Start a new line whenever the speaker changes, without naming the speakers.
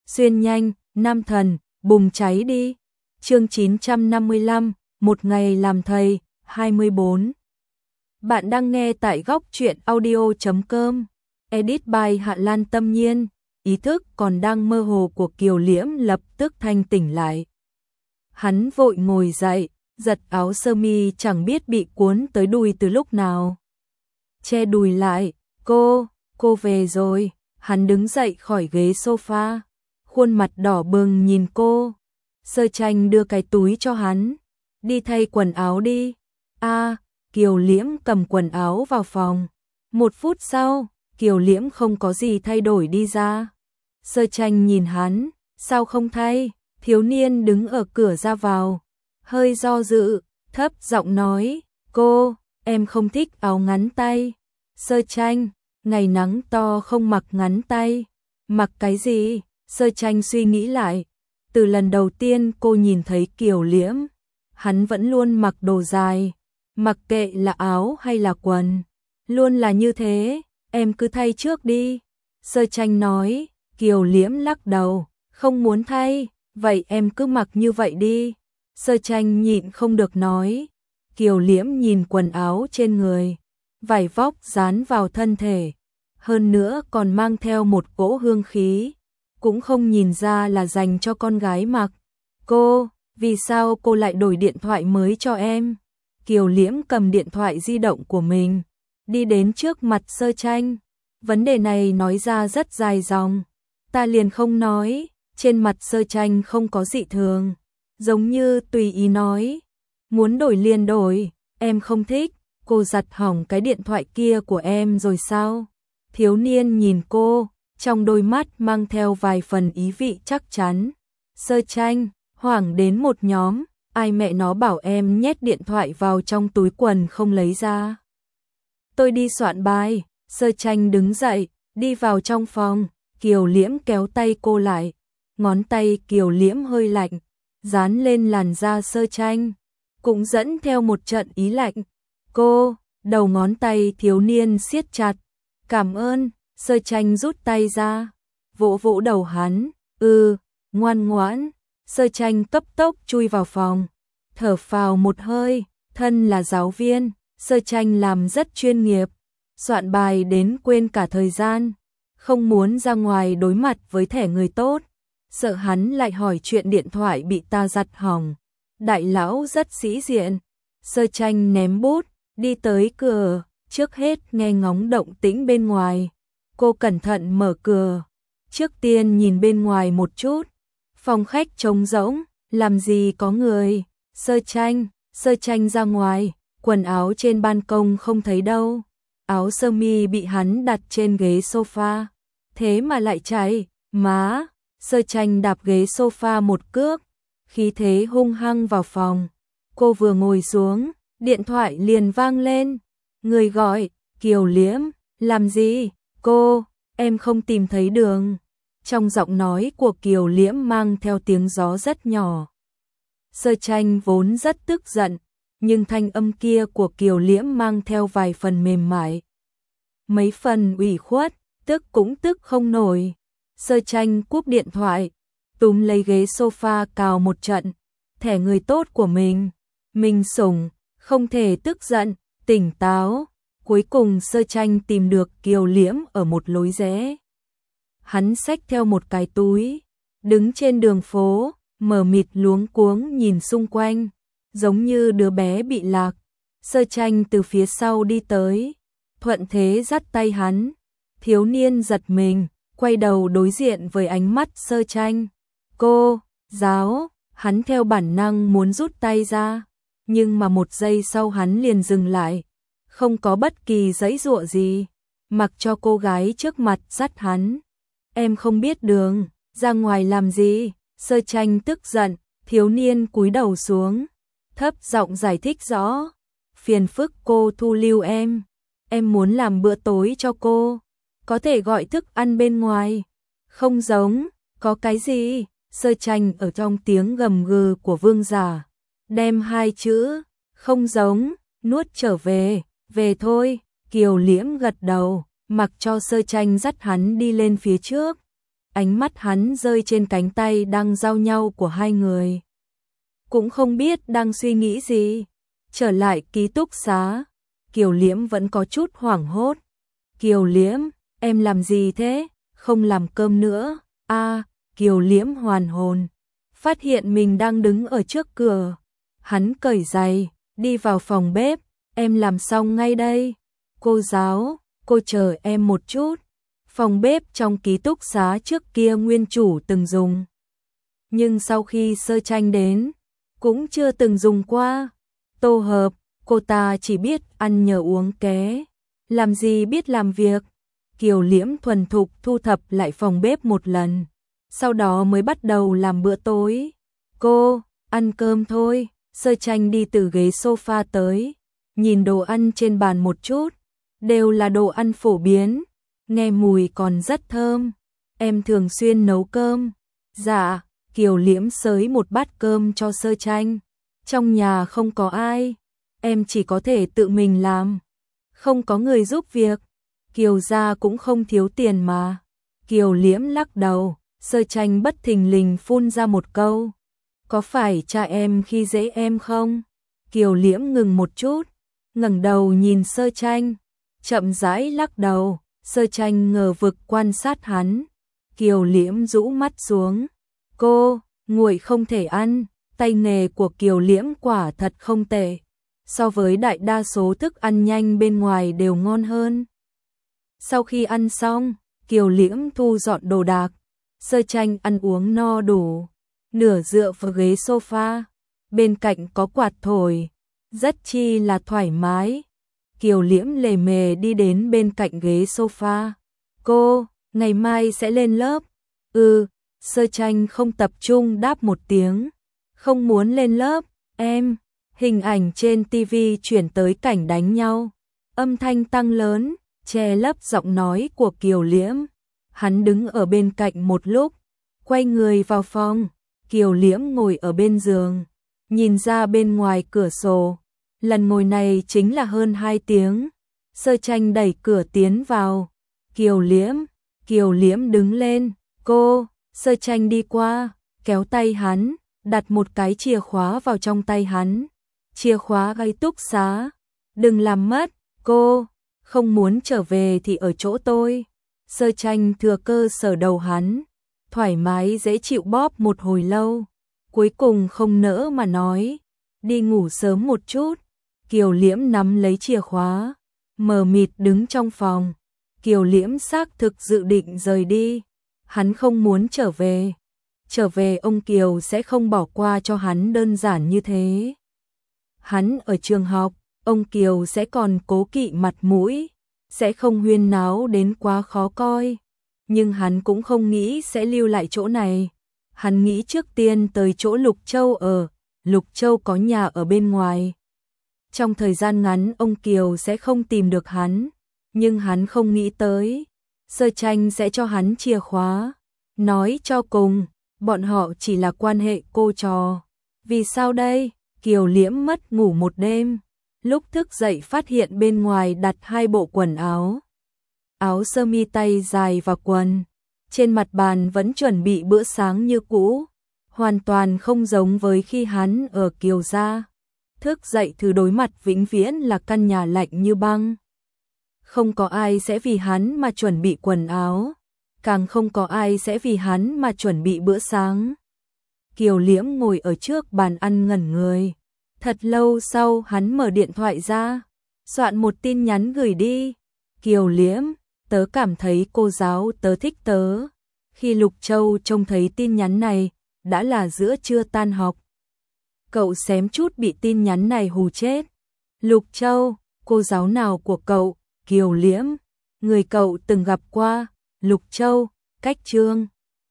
xuyên nhanh, nam thần, bùng cháy đi. Chương 955, một ngày làm thầy, 24. Bạn đang nghe tại góc truyện audio.com. Edit by Hạ Lan Tâm Nhiên. Ý thức còn đang mơ hồ của Kiều Liễm lập tức thanh tỉnh lại. Hắn vội ngồi dậy, giật áo sơ mi chẳng biết bị cuốn tới đùi từ lúc nào. Che đùi lại, cô về rồi. Hắn đứng dậy khỏi ghế sofa, khuôn mặt đỏ bừng nhìn cô. Sơ Tranh đưa cái túi cho hắn, đi thay quần áo đi. Kiều Liễm cầm quần áo vào phòng. 1 phút sau, Kiều Liễm không có gì thay đổi đi ra. Sơ Tranh nhìn hắn, sao không thay? Thiếu niên đứng ở cửa ra vào, hơi do dự, thấp giọng nói, em không thích áo ngắn tay. Sơ Tranh, ngày nắng to không mặc ngắn tay. Mặc cái gì? Sơ Tranh suy nghĩ lại. Từ lần đầu tiên cô nhìn thấy Kiều Liễm, hắn vẫn luôn mặc đồ dài, mặc kệ là áo hay là quần, luôn là như thế, em cứ thay trước đi. Sơ Tranh nói. Kiều Liễm lắc đầu, không muốn thay, vậy em cứ mặc như vậy đi. Sơ Tranh nhịn không được nói. Kiều Liễm nhìn quần áo trên người, vải vóc dán vào thân thể, hơn nữa còn mang theo một cỗ hương khí, cũng không nhìn ra là dành cho con gái mặc. Vì sao cô lại đổi điện thoại mới cho em? Kiều Liễm cầm điện thoại di động của mình, đi đến trước mặt Sơ Tranh. Vấn đề này nói ra rất dài dòng, ta liền không nói. Trên mặt Sơ Tranh không có dị thường, giống như tùy ý nói, muốn đổi liền đổi, em không thích. Cô giặt hỏng cái điện thoại kia của em rồi sao? Thiếu niên nhìn cô, trong đôi mắt mang theo vài phần ý vị chắc chắn. Sơ Tranh, hoảng đến một nhóm, ai mẹ nó bảo em nhét điện thoại vào trong túi quần không lấy ra. Tôi đi soạn bài. Sơ Tranh đứng dậy, đi vào trong phòng. Kiều Liễm kéo tay cô lại, ngón tay Kiều Liễm hơi lạnh, dán lên làn da Sơ Tranh, cũng dẫn theo một trận ý lạnh. Đầu ngón tay thiếu niên siết chặt. Cảm ơn. Sơ Tranh rút tay ra, vỗ vỗ đầu hắn. Ngoan ngoãn. Sơ Tranh cấp tốc chui vào phòng, thở phào một hơi. Thân là giáo viên, Sơ Tranh làm rất chuyên nghiệp, soạn bài đến quên cả thời gian, không muốn ra ngoài đối mặt với thẻ người tốt, sợ hắn lại hỏi chuyện điện thoại bị ta giặt hỏng. Đại lão rất sĩ diện. Sơ Tranh ném bút, đi tới cửa, trước hết nghe ngóng động tĩnh bên ngoài. Cô cẩn thận mở cửa, trước tiên nhìn bên ngoài một chút. Phòng khách trống rỗng, làm gì có người. Sơ Tranh ra ngoài, quần áo trên ban công không thấy đâu. Áo sơ mi bị hắn đặt trên ghế sofa, thế mà lại cháy. Má. Sơ Tranh đạp ghế sofa một cước, khí thế hung hăng vào phòng. Cô vừa ngồi xuống, điện thoại liền vang lên. Người gọi. Kiều Liễm. Làm gì? Em không tìm thấy đường. Trong giọng nói của Kiều Liễm mang theo tiếng gió rất nhỏ. Sơ Tranh vốn rất tức giận, nhưng thanh âm kia của Kiều Liễm mang theo vài phần mềm mại, mấy phần ủy khuất, tức cũng tức không nổi. Sơ Tranh cúp điện thoại, túm lấy ghế sofa cào một trận. Thẻ người tốt của mình sủng, không thể tức giận, tỉnh táo. Cuối cùng Sơ Tranh tìm được Kiều Liễm ở một lối rẽ. Hắn xách theo một cái túi, đứng trên đường phố, mờ mịt luống cuống nhìn xung quanh, giống như đứa bé bị lạc. Sơ Tranh từ phía sau đi tới, thuận thế dắt tay hắn. Thiếu niên giật mình, quay đầu đối diện với ánh mắt Sơ Tranh. Hắn theo bản năng muốn rút tay ra, nhưng mà 1 giây sau hắn liền dừng lại, không có bất kỳ giãy giụa gì, mặc cho cô gái trước mặt dắt hắn. Em không biết đường, ra ngoài làm gì? Sơ Tranh tức giận. Thiếu niên cúi đầu xuống, thấp giọng giải thích rõ. Phiền phức cô thu lưu em muốn làm bữa tối cho cô, có thể gọi thức ăn bên ngoài. Không giống. Có cái gì? Sơ Tranh ở trong tiếng gầm gừ của vương giả, đem 2 chữ không giống nuốt trở về. Về thôi. Kiều Liễm gật đầu, mặc cho Sơ Tranh dắt hắn đi lên phía trước. Ánh mắt hắn rơi trên cánh tay đang giao nhau của hai người. Cũng không biết đang suy nghĩ gì. Trở lại ký túc xá, Kiều Liễm vẫn có chút hoảng hốt. Kiều Liễm, em làm gì thế? Không làm cơm nữa. Kiều Liễm hoàn hồn, phát hiện mình đang đứng ở trước cửa. Hắn cởi giày, đi vào phòng bếp. Em làm xong ngay đây. Cô giáo, cô chờ em một chút. Phòng bếp trong ký túc xá trước kia nguyên chủ từng dùng. Nhưng sau khi Sơ Tranh đến, cũng chưa từng dùng qua. Tô Hợp, cô ta chỉ biết ăn nhờ uống ké, làm gì biết làm việc. Kiều Liễm thuần thục thu thập lại phòng bếp một lần, sau đó mới bắt đầu làm bữa tối. Cô, ăn cơm thôi. Sơ Tranh đi từ ghế sofa tới, nhìn đồ ăn trên bàn một chút, đều là đồ ăn phổ biến, nghe mùi còn rất thơm. Em thường xuyên nấu cơm? Dạ. Kiều Liễm xới một bát cơm cho Sơ Tranh. Trong nhà không có ai, em chỉ có thể tự mình làm, không có người giúp việc. Kiều gia cũng không thiếu tiền mà. Kiều Liễm lắc đầu. Sơ Tranh bất thình lình phun ra một câu. Có phải cha em khi dễ em không? Kiều Liễm ngừng một chút, ngẩng đầu nhìn Sơ Tranh, chậm rãi lắc đầu. Sơ Tranh ngờ vực quan sát hắn. Kiều Liễm rũ mắt xuống. Cô, nguội không thể ăn. Tay nghề của Kiều Liễm quả thật không tệ, so với đại đa số thức ăn nhanh bên ngoài đều ngon hơn. Sau khi ăn xong, Kiều Liễm thu dọn đồ đạc. Sơ Tranh ăn uống no đủ, nửa dựa vào ghế sofa, bên cạnh có quạt thổi, rất chi là thoải mái. Kiều Liễm lề mề đi đến bên cạnh ghế sofa. Cô, ngày mai sẽ lên lớp? Sơ Tranh không tập trung đáp một tiếng. Không muốn lên lớp, em. Hình ảnh trên TV chuyển tới cảnh đánh nhau. Âm thanh tăng lớn, che lấp giọng nói của Kiều Liễm. Hắn đứng ở bên cạnh một lúc, quay người vào phòng. Kiều Liễm ngồi ở bên giường, nhìn ra bên ngoài cửa sổ. Lần ngồi này chính là hơn 2 tiếng. Sơ Tranh đẩy cửa tiến vào. Kiều Liễm đứng lên. Cô. Sơ Tranh đi qua, kéo tay hắn, đặt một cái chìa khóa vào trong tay hắn. Chìa khóa ký túc xá. Đừng làm mất. Cô, không muốn trở về thì ở chỗ tôi. Sơ Tranh thừa cơ sờ đầu hắn, thoải mái dễ chịu bóp một hồi lâu. Cuối cùng không nỡ mà nói, đi ngủ sớm một chút. Kiều Liễm nắm lấy chìa khóa, mờ mịt đứng trong phòng. Kiều Liễm xác thực dự định rời đi. Hắn không muốn trở về. Trở về ông Kiều sẽ không bỏ qua cho hắn đơn giản như thế. Hắn ở trường học, ông Kiều sẽ còn cố kỵ mặt mũi, sẽ không huyên náo đến quá khó coi. Nhưng hắn cũng không nghĩ sẽ lưu lại chỗ này. Hắn nghĩ trước tiên tới chỗ Lục Châu ở. Lục Châu có nhà ở bên ngoài. Trong thời gian ngắn ông Kiều sẽ không tìm được hắn. Nhưng hắn không nghĩ tới Sơ Tranh sẽ cho hắn chìa khóa. Nói cho cùng, bọn họ chỉ là quan hệ cô trò. Vì sao đây? Kiều Liễm mất ngủ một đêm. Lúc thức dậy phát hiện bên ngoài đặt 2 bộ quần áo. Áo sơ mi tay dài và quần. Trên mặt bàn vẫn chuẩn bị bữa sáng như cũ. Hoàn toàn không giống với khi hắn ở Kiều gia. Thức dậy thử đối mặt vĩnh viễn là căn nhà lạnh như băng. Không có ai sẽ vì hắn mà chuẩn bị quần áo. Càng không có ai sẽ vì hắn mà chuẩn bị bữa sáng. Kiều Liễm ngồi ở trước bàn ăn ngẩn người. Thật lâu sau hắn mở điện thoại ra, soạn một tin nhắn gửi đi. Kiều Liễm, tớ cảm thấy cô giáo tớ thích tớ. Khi Lục Châu trông thấy tin nhắn này, đã là giữa trưa tan học. Cậu xém chút bị tin nhắn này hù chết. Lục Châu, cô giáo nào của cậu? Kiều Liễm, người cậu từng gặp qua. Lục Châu, cách Trương.